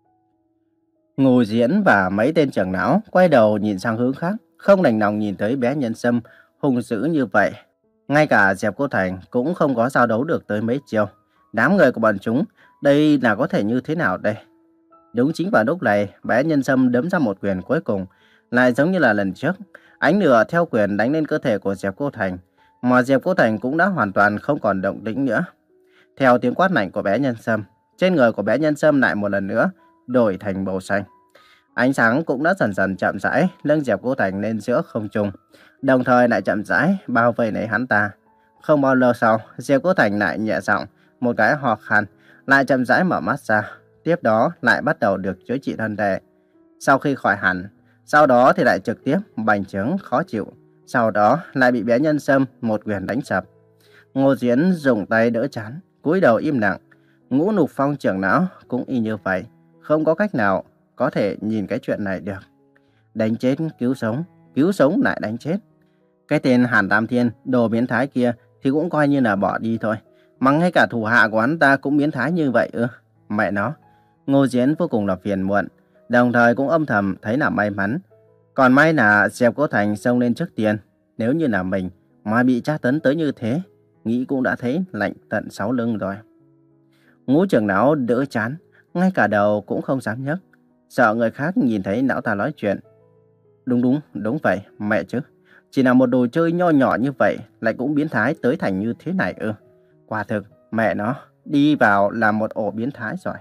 Ngô Diễn và mấy tên trưởng lão quay đầu nhìn sang hướng khác, không đành lòng nhìn thấy bé Nhân Sâm hung dữ như vậy. Ngay cả Diệp Cô Thành cũng không có giao đấu được tới mấy chiêu. Đám người của bọn chúng, đây là có thể như thế nào đây? Đúng chính vào lúc này, bé Nhân Sâm đấm ra một quyền cuối cùng, lại giống như là lần trước. Ánh lửa theo quyền đánh lên cơ thể của Diệp Cô Thành, mà Diệp Cô Thành cũng đã hoàn toàn không còn động tĩnh nữa. Theo tiếng quát lạnh của bé Nhân Sâm, trên người của bé Nhân Sâm lại một lần nữa đổi thành màu xanh. Ánh sáng cũng đã dần dần chậm rãi nâng Diệp Cô Thành lên giữa không trung, đồng thời lại chậm rãi bao vây lấy hắn ta. Không bao lâu sau, Diệp Cô Thành lại nhẹ giọng một cái ho khan, lại chậm rãi mở mắt ra. Tiếp đó lại bắt đầu được chữa trị thân thể. Sau khi khỏi hẳn, sau đó thì lại trực tiếp bành trướng khó chịu. Sau đó lại bị bé Nhân Sâm một quyền đánh sập. Ngô Diễn dùng tay đỡ trán, cúi đầu im lặng. Ngũ Nục Phong trưởng lão cũng y như vậy, không có cách nào có thể nhìn cái chuyện này được. Đánh chết cứu sống, cứu sống lại đánh chết. Cái tên Hàn Tam Thiên đồ biến thái kia thì cũng coi như là bỏ đi thôi, mà ngay cả thủ hạ của hắn ta cũng biến thái như vậy ư? Mẹ nó. Ngô Diễn vô cùng là phiền muộn, đồng thời cũng âm thầm thấy là may mắn. Còn may là Diệp Cô Thành xông lên trước tiên. Nếu như là mình mà bị tra tấn tới như thế, nghĩ cũng đã thấy lạnh tận sáu lưng rồi. Ngũ trưởng lão đỡ chán, ngay cả đầu cũng không dám nhấc, sợ người khác nhìn thấy lão ta nói chuyện. Đúng đúng, đúng vậy, mẹ chứ. Chỉ là một đồ chơi nho nhỏ như vậy lại cũng biến thái tới thành như thế này ư? Quả thực, mẹ nó, đi vào làm một ổ biến thái rồi.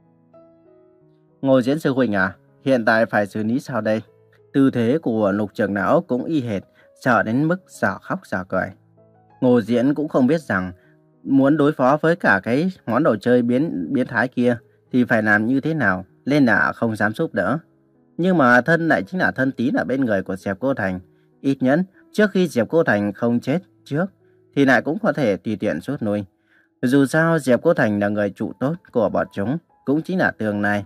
Ngô Diễn sư huynh à, hiện tại phải xử lý sao đây? Tư thế của Lục trưởng lão cũng y hệt, sợ đến mức sợ khóc sợ cười. Ngô Diễn cũng không biết rằng muốn đối phó với cả cái món đồ chơi biến biến thái kia thì phải làm như thế nào, nên là không dám giúp đỡ. Nhưng mà thân lại chính là thân tín ở bên người của Diệp Cô Thành. Ít nhất trước khi Diệp Cô Thành không chết trước thì lại cũng có thể tùy tiện rút lui. Dù sao Diệp Cô Thành là người trụ tốt của bọn chúng, cũng chính là tương lai.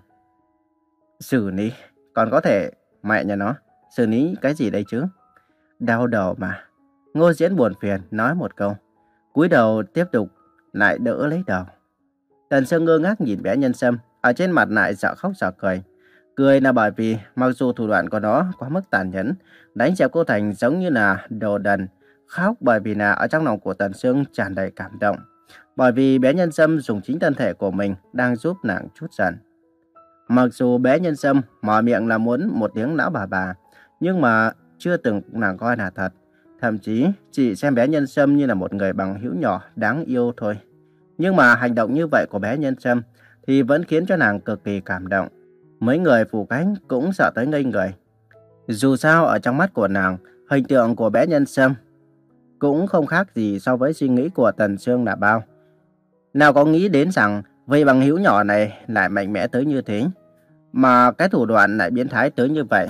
Xử lý, còn có thể, mẹ nhà nó, xử lý cái gì đây chứ? Đau đầu mà. Ngô Diễn buồn phiền nói một câu, cúi đầu tiếp tục lại đỡ lấy đầu. Tần Sương ngơ ngác nhìn bé Nhân Sâm, ở trên mặt lại dạo khóc dạo cười. Cười là bởi vì mặc dù thủ đoạn của nó quá mức tàn nhẫn, đánh Diệp Cô Thành giống như là đồ đần. Khóc bởi vì là ở trong lòng của Tần Sương tràn đầy cảm động, bởi vì bé Nhân Sâm dùng chính thân thể của mình đang giúp nàng chút giận. Mặc dù bé Nhân Sâm mở miệng là muốn một tiếng lão bà bà, nhưng mà chưa từng nàng coi là thật. Thậm chí chỉ xem bé Nhân Sâm như là một người bằng hữu nhỏ đáng yêu thôi. Nhưng mà hành động như vậy của bé Nhân Sâm thì vẫn khiến cho nàng cực kỳ cảm động. Mấy người phủ cánh cũng sợ tới ngây người. Dù sao ở trong mắt của nàng, hình tượng của bé Nhân Sâm cũng không khác gì so với suy nghĩ của Tần Sương là bao. Nào có nghĩ đến rằng vị bằng hữu nhỏ này lại mạnh mẽ tới như thế, mà cái thủ đoạn lại biến thái tới như vậy.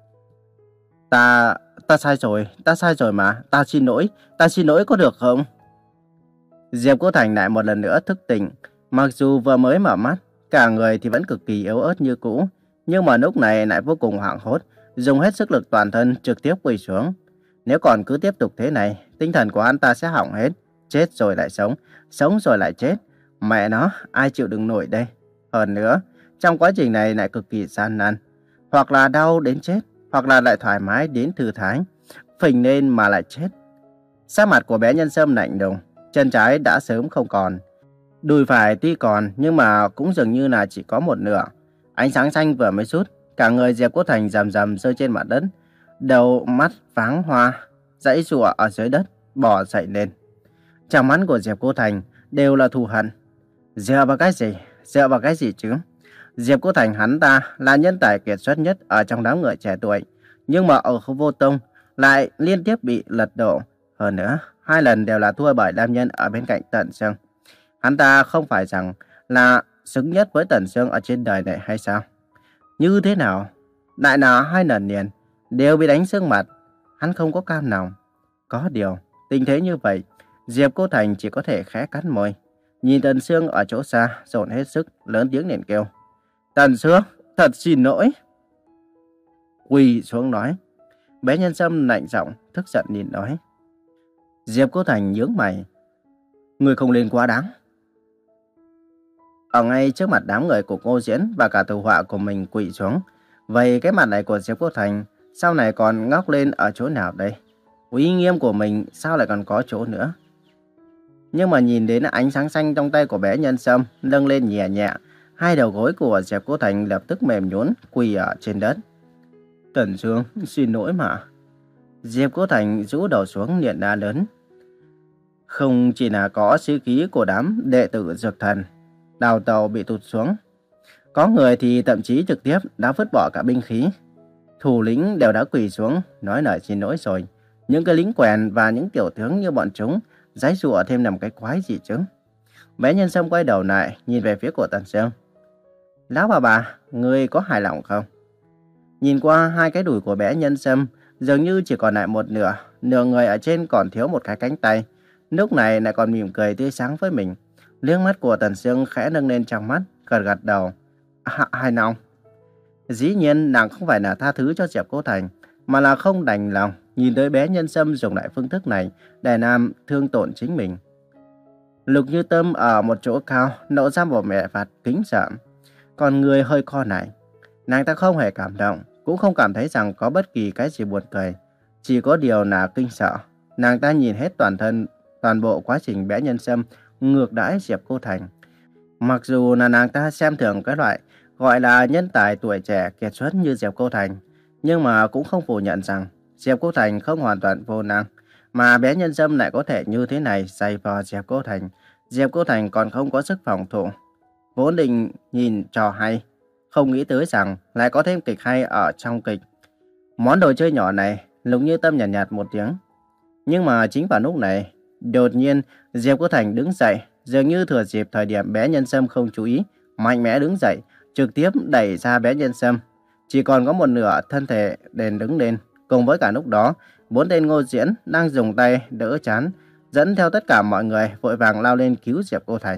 Ta, ta sai rồi, ta sai rồi mà, ta xin lỗi, ta xin lỗi có được không? Diệp Cô Thành lại một lần nữa thức tỉnh, mặc dù vừa mới mở mắt, cả người thì vẫn cực kỳ yếu ớt như cũ, nhưng mà lúc này lại vô cùng hoảng hốt, dùng hết sức lực toàn thân trực tiếp quỳ xuống. Nếu còn cứ tiếp tục thế này, tinh thần của anh ta sẽ hỏng hết, chết rồi lại sống, sống rồi lại chết. Mẹ nó, ai chịu đựng nổi đây? Hơn nữa, trong quá trình này lại cực kỳ gian nan, hoặc là đau đến chết, hoặc là lại thoải mái đến thư thái, phình lên mà lại chết. Sắc mặt của bé Nhân Sâm lạnh lùng, chân trái đã sớm không còn. Đùi phải tuy còn nhưng mà cũng dường như là chỉ có một nửa. Ánh sáng xanh vừa mới rút, cả người Diệp Cô Thành rầm rầm rơi trên mặt đất, đầu mắt váng hoa, giãy giụa ở dưới đất, bò dậy lên. Trong mắt của Diệp Cô Thành đều là thù hận. Dựa vào cái gì? Dựa vào cái gì chứ? Diệp Cô Thành hắn ta là nhân tài kiệt xuất nhất ở trong đám người trẻ tuổi, nhưng mà ở khu vô tông lại liên tiếp bị lật đổ. Hơn nữa, hai lần đều là thua bởi nam nhân ở bên cạnh Tần Sương. Hắn ta không phải rằng là xứng nhất với Tần Sương ở trên đời này hay sao? Như thế nào? Lại là hai lần liền đều bị đánh sưng mặt. Hắn không có cam lòng. Có điều, tình thế như vậy, Diệp Cô Thành chỉ có thể khẽ cắn môi. Nhìn Tần Sương ở chỗ xa, dồn hết sức, lớn tiếng liền kêu. Tần Sương, thật xin lỗi. Quỳ xuống nói. Bé Nhân Sâm lạnh giọng, tức giận nhìn nói. Diệp Cô Thành nhướng mày. Người không lên quá đáng. Ở ngay trước mặt đám người của Ngô Diễn và cả thủ họa của mình quỳ xuống. Vậy cái mặt này của Diệp Cô Thành sau này còn ngóc lên ở chỗ nào đây? Uy nghiêm của mình sao lại còn có chỗ nữa? Nhưng mà nhìn đến ánh sáng xanh trong tay của bé Nhân Sâm nâng lên nhẹ nhẹ, hai đầu gối của Diệp Cô Thành lập tức mềm nhũn quỳ ở trên đất. Tần Sương, xin lỗi mà. Diệp Cô Thành rũ đầu xuống niệm đa lớn. Không chỉ là có sĩ khí của đám đệ tử Dược Thần, đào tàu bị tụt xuống. Có người thì thậm chí trực tiếp đã vứt bỏ cả binh khí. Thủ lĩnh đều đã quỳ xuống, nói lời xin lỗi rồi. Những cái lính quèn và những tiểu tướng như bọn chúng, giãy giụa thêm làm cái quái gì chứ. Bé Nhân Sâm quay đầu lại, nhìn về phía của Tần Sương. Lão bà bà, ngươi có hài lòng không? Nhìn qua hai cái đùi của bé Nhân Sâm, dường như chỉ còn lại một nửa, nửa người ở trên còn thiếu một cái cánh tay. Lúc này lại còn mỉm cười tươi sáng với mình. Liếc mắt của Tần Sương khẽ nâng lên trong mắt, gật gật đầu. À, hài lòng. Dĩ nhiên nàng không phải là tha thứ cho Diệp Cô Thành, mà là không đành lòng nhìn tới bé Nhân Sâm dùng lại phương thức này để làm thương tổn chính mình. Lục Như Tâm ở một chỗ cao nộ ra một vẻ mặt kính sợ, còn người hơi co lại. Nàng ta không hề cảm động, cũng không cảm thấy rằng có bất kỳ cái gì buồn cười, chỉ có điều là kinh sợ. Nàng ta nhìn hết toàn thân, toàn bộ quá trình bé Nhân Sâm ngược đãi Diệp Cô Thành. Mặc dù là nàng ta xem thường cái loại gọi là nhân tài tuổi trẻ kiệt xuất như Diệp Cô Thành, nhưng mà cũng không phủ nhận rằng Diệp Cô Thành không hoàn toàn vô năng, mà bé Nhân Sâm lại có thể như thế này giày vò Diệp Cô Thành. Diệp Cô Thành còn không có sức phòng thủ. Vốn định nhìn trò hay, không nghĩ tới rằng lại có thêm kịch hay ở trong kịch. Món đồ chơi nhỏ này, Lục Như Tâm nhạt nhạt một tiếng. Nhưng mà chính vào lúc này, đột nhiên Diệp Cô Thành đứng dậy, dường như thừa dịp thời điểm bé Nhân Sâm không chú ý, mạnh mẽ đứng dậy, trực tiếp đẩy ra bé Nhân Sâm. Chỉ còn có một nửa thân thể đền đứng lên. Cùng với cả lúc đó, bốn tên Ngô Diễn đang dùng tay đỡ chán, dẫn theo tất cả mọi người vội vàng lao lên cứu Diệp Cô Thành.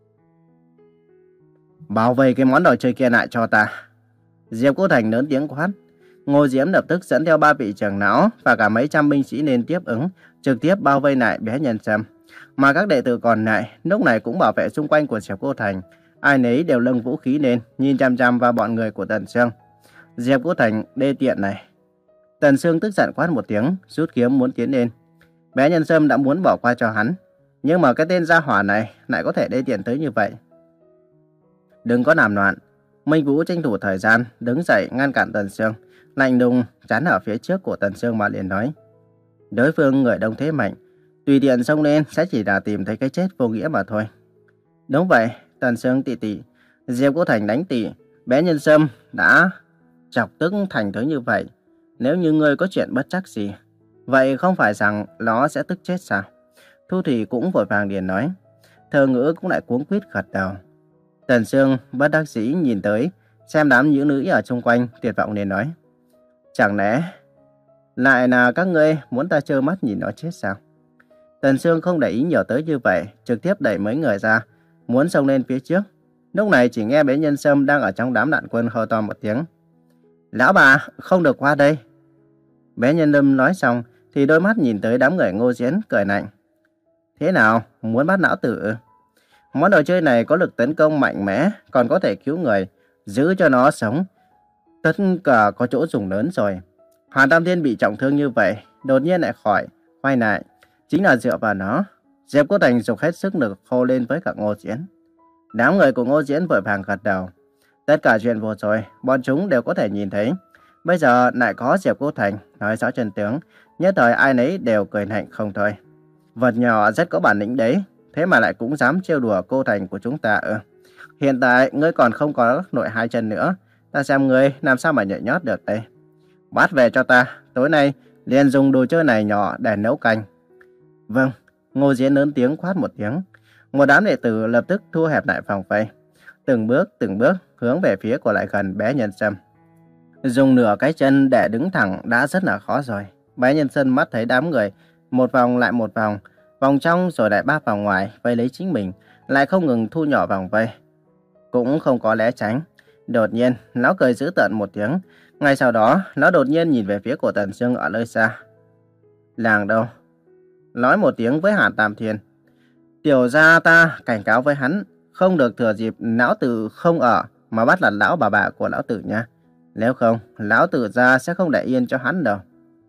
Bảo vệ cái món đồ chơi kia lại cho ta. Diệp Cô Thành lớn tiếng quát. Ngô Diễm lập tức dẫn theo ba vị trưởng lão và cả mấy trăm binh sĩ lên tiếp ứng, trực tiếp bao vây lại bé Nhân Sâm. Mà các đệ tử còn lại lúc này cũng bảo vệ xung quanh của Diệp Cô Thành. Ai nấy đều lưng vũ khí lên, nhìn chằm chằm vào bọn người của Tần Sương. Diệp Cô Thành đê tiện này. Tần Sương tức giận quát một tiếng, rút kiếm muốn tiến lên. Bé Nhân Sâm đã muốn bỏ qua cho hắn, nhưng mà cái tên gia hỏa này lại có thể đê tiện tới như vậy. Đừng có làm loạn. Minh Vũ tranh thủ thời gian đứng dậy ngăn cản Tần Sương, lạnh lùng chắn ở phía trước của Tần Sương mà liền nói: đối phương người đông thế mạnh, tùy tiện xông lên sẽ chỉ là tìm thấy cái chết vô nghĩa mà thôi. Đúng vậy, Tần Sương tỷ tỷ, Diệp Cô Thành đánh tỷ, bé Nhân Sâm đã chọc tức thành thứ như vậy. Nếu như ngươi có chuyện bất trắc gì, vậy không phải rằng nó sẽ tức chết sao? Thu Thủy cũng vội vàng liền nói. Thơ Ngữ cũng lại cuống quýt gật đầu. Tần Sương bất đắc dĩ nhìn tới, xem đám nữ nữ ở xung quanh, tuyệt vọng liền nói: chẳng lẽ lại là các ngươi muốn ta trơ mắt nhìn nó chết sao? Tần Sương không để ý nhiều tới như vậy, trực tiếp đẩy mấy người ra, muốn xông lên phía trước. Lúc này chỉ nghe bé Nhân Sâm đang ở trong đám đạn quân hô to một tiếng: lão bà, không được qua đây. Bé Nhân Lâm nói xong thì đôi mắt nhìn tới đám người Ngô Diễn cười lạnh. Thế nào, muốn bắt lão tử? Món đồ chơi này có lực tấn công mạnh mẽ, còn có thể cứu người, giữ cho nó sống. Tất cả có chỗ dùng lớn rồi. Hoàn Tam Thiên bị trọng thương như vậy, đột nhiên lại khỏi, quay lại, chính là dựa vào nó. Diệp Cô Thành dùng hết sức lực hô lên với cả Ngô Diễn. Đám người của Ngô Diễn vội vàng gật đầu. Tất cả chuyện vừa rồi, bọn chúng đều có thể nhìn thấy. Bây giờ lại có Diệp Cô Thành nói rõ chân tướng, nhất thời ai nấy đều cười lạnh không thôi. Vật nhỏ rất có bản lĩnh đấy, thế mà lại cũng dám trêu đùa Cô Thành của chúng ta ư? Hiện tại ngươi còn không có nổi hai chân nữa, ta xem ngươi làm sao mà nhảy nhót được đây. Bắt về cho ta, tối nay liền dùng đồ chơi này nhỏ để nấu canh. Vâng, Ngô Diễn lớn tiếng quát một tiếng. Một đám đệ tử lập tức thu hẹp lại vòng vây, từng bước từng bước hướng về phía của lại gần bé Nhân Sâm. Dùng nửa cái chân để đứng thẳng đã rất là khó rồi. Bé Nhân Sâm mắt thấy đám người một vòng lại một vòng, vòng trong rồi lại ba vòng ngoài vây lấy chính mình, lại không ngừng thu nhỏ vòng vây, cũng không có lẽ tránh. Đột nhiên, lão cười dữ tợn một tiếng. Ngay sau đó, lão đột nhiên nhìn về phía của Tần Sương ở nơi xa. Làng đâu? Nói một tiếng với Hàn Tam Thiên. Tiểu gia ta cảnh cáo với hắn, không được thừa dịp lão tử không ở mà bắt là lão bà bà của lão tử nha. Nếu không, lão tử gia sẽ không để yên cho hắn đâu.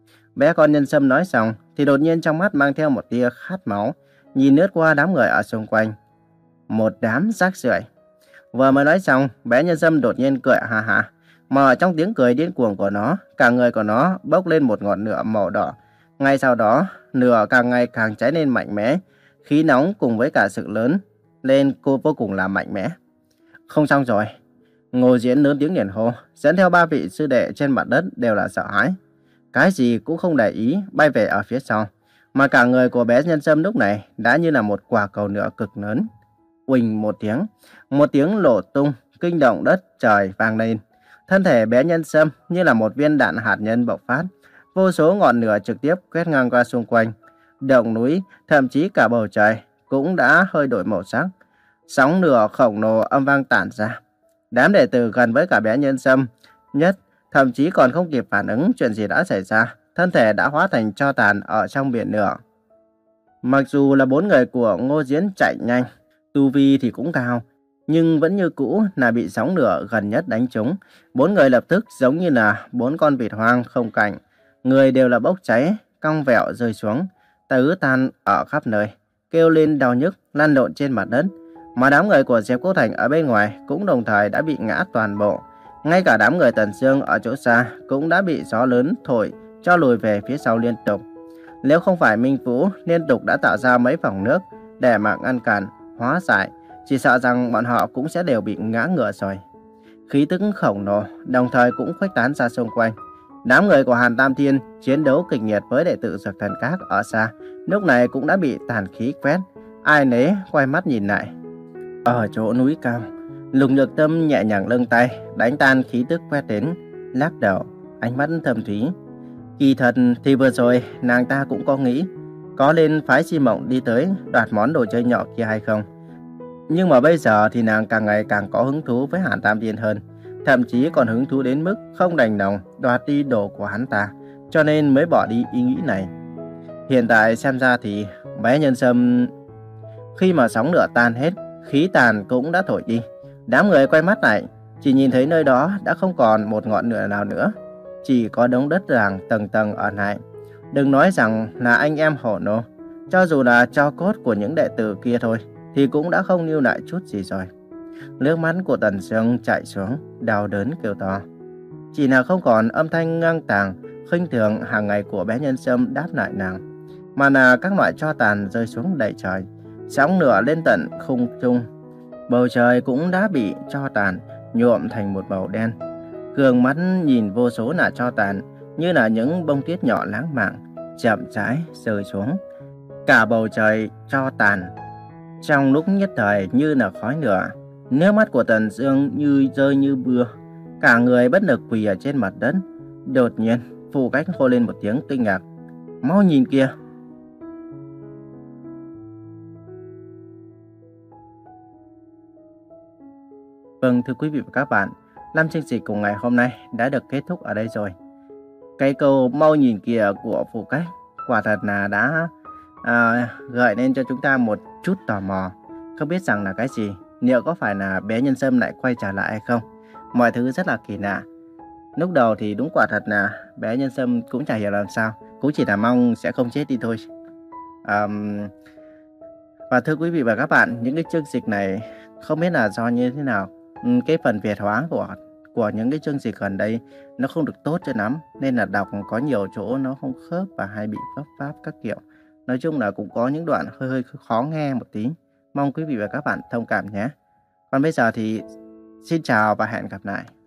Bé con Nhân Sâm nói xong, thì đột nhiên trong mắt mang theo một tia khát máu, nhìn lướt qua đám người ở xung quanh. Một đám rác rưởi. Vừa mới nói xong, bé Nhân Sâm đột nhiên cười ha ha. Mà ở trong tiếng cười điên cuồng của nó, cả người của nó bốc lên một ngọn lửa màu đỏ. Ngay sau đó, lửa càng ngày càng cháy lên mạnh mẽ, khí nóng cùng với cả sự lớn lên cô vô cùng là mạnh mẽ. Không xong rồi. Ngô Diễn lớn tiếng liền hô, dẫn theo ba vị sư đệ trên mặt đất đều là sợ hãi. Cái gì cũng không để ý, bay về ở phía sau. Mà cả người của bé Nhân Sâm lúc này đã như là một quả cầu lửa cực lớn. Uỳnh một tiếng, một tiếng nổ tung, kinh động đất trời vang lên. Thân thể bé Nhân Sâm như là một viên đạn hạt nhân bộc phát. Vô số ngọn lửa trực tiếp quét ngang qua xung quanh. Động núi, thậm chí cả bầu trời cũng đã hơi đổi màu sắc. Sóng lửa khổng lồ âm vang tản ra. Đám đệ tử gần với cả bé Nhân Sâm nhất thậm chí còn không kịp phản ứng chuyện gì đã xảy ra, thân thể đã hóa thành tro tàn ở trong biển lửa. Mặc dù là bốn người của Ngô Diễn chạy nhanh, tu vi thì cũng cao, nhưng vẫn như cũ là bị sóng lửa gần nhất đánh trúng. Bốn người lập tức giống như là bốn con vịt hoang không cạnh, người đều là bốc cháy, cong vẹo rơi xuống, tứ tan ở khắp nơi, kêu lên đau nhức, lăn lộn trên mặt đất. Mà đám người của Diệp Cô Thành ở bên ngoài cũng đồng thời đã bị ngã toàn bộ. Ngay cả đám người Tần Sương ở chỗ xa cũng đã bị gió lớn thổi cho lùi về phía sau liên tục. Nếu không phải Minh Vũ liên tục đã tạo ra mấy vòng nước để mà ngăn cản, hóa giải, chỉ sợ rằng bọn họ cũng sẽ đều bị ngã ngửa rồi. Khí tức khổng lồ đồng thời cũng khuếch tán ra xung quanh. Đám người của Hàn Tam Thiên chiến đấu kịch liệt với đệ tử Dược Thần Các ở xa, lúc này cũng đã bị tàn khí quét. Ai nấy quay mắt nhìn lại. Ở chỗ núi cao, Lục Nhược Tâm nhẹ nhàng lưng tay, đánh tan khí tức quét đến, lắc đầu, ánh mắt thâm thúy. Kỳ thật thì vừa rồi nàng ta cũng có nghĩ có lên phái Chi Mộng đi tới đoạt món đồ chơi nhỏ kia hay không. Nhưng mà bây giờ thì nàng càng ngày càng có hứng thú với Hàn Tam Thiên hơn, thậm chí còn hứng thú đến mức không đành lòng đoạt đi đồ của hắn ta, cho nên mới bỏ đi ý nghĩ này. Hiện tại xem ra thì bé Nhân Sâm, khi mà sóng lửa tan hết, khí tàn cũng đã thổi đi. Đám người quay mắt lại, chỉ nhìn thấy nơi đó đã không còn một ngọn lửa nào nữa, chỉ có đống đất vàng tầng tầng ở lại. Đừng nói rằng là anh em hổ nô, cho dù là tro cốt của những đệ tử kia thôi, thì cũng đã không lưu lại chút gì rồi. Nước mắt của Tần Sương chảy xuống, đau đớn kêu to. Chỉ là không còn âm thanh ngang tàng, khinh thường hàng ngày của bé Nhân Sâm đáp lại nàng, mà là các loại tro tàn rơi xuống đầy trời, sóng lửa lên tận khung trung. Bầu trời cũng đã bị tro tàn nhuộm thành một màu đen. Gương mắt nhìn vô số là tro tàn, như là những bông tuyết nhỏ lãng mạn, chậm rãi rơi xuống. Cả bầu trời tro tàn, trong lúc nhất thời như là khói lửa. Nước mắt của Tần Dương như rơi như mưa, cả người bất lực quỳ ở trên mặt đất. Đột nhiên, Phù Cách hô lên một tiếng kinh ngạc. Mau nhìn kìa! Vâng, thưa quý vị và các bạn, Lam chương trình cùng ngày hôm nay đã được kết thúc ở đây rồi. Cái câu mau nhìn kìa của Phù Cách quả thật là đã à, gợi lên cho chúng ta một chút tò mò. Không biết rằng là cái gì, liệu có phải là bé Nhân Sâm lại quay trở lại hay không? Mọi thứ rất là kỳ lạ. Lúc đầu thì đúng quả thật là bé Nhân Sâm cũng chả hiểu làm sao, cũng chỉ là mong sẽ không chết đi thôi. À, Và thưa quý vị và các bạn, những cái chương dịch này không biết là do như thế nào. Ừm, Cái phần Việt hóa của của những cái chương dịch gần đây nó không được tốt cho lắm, nên là đọc có nhiều chỗ nó không khớp và hay bị vấp váp các kiểu. Nói chung là cũng có những đoạn hơi hơi khó nghe một tí. Mong quý vị và các bạn thông cảm nhé. Còn bây giờ thì xin chào và hẹn gặp lại.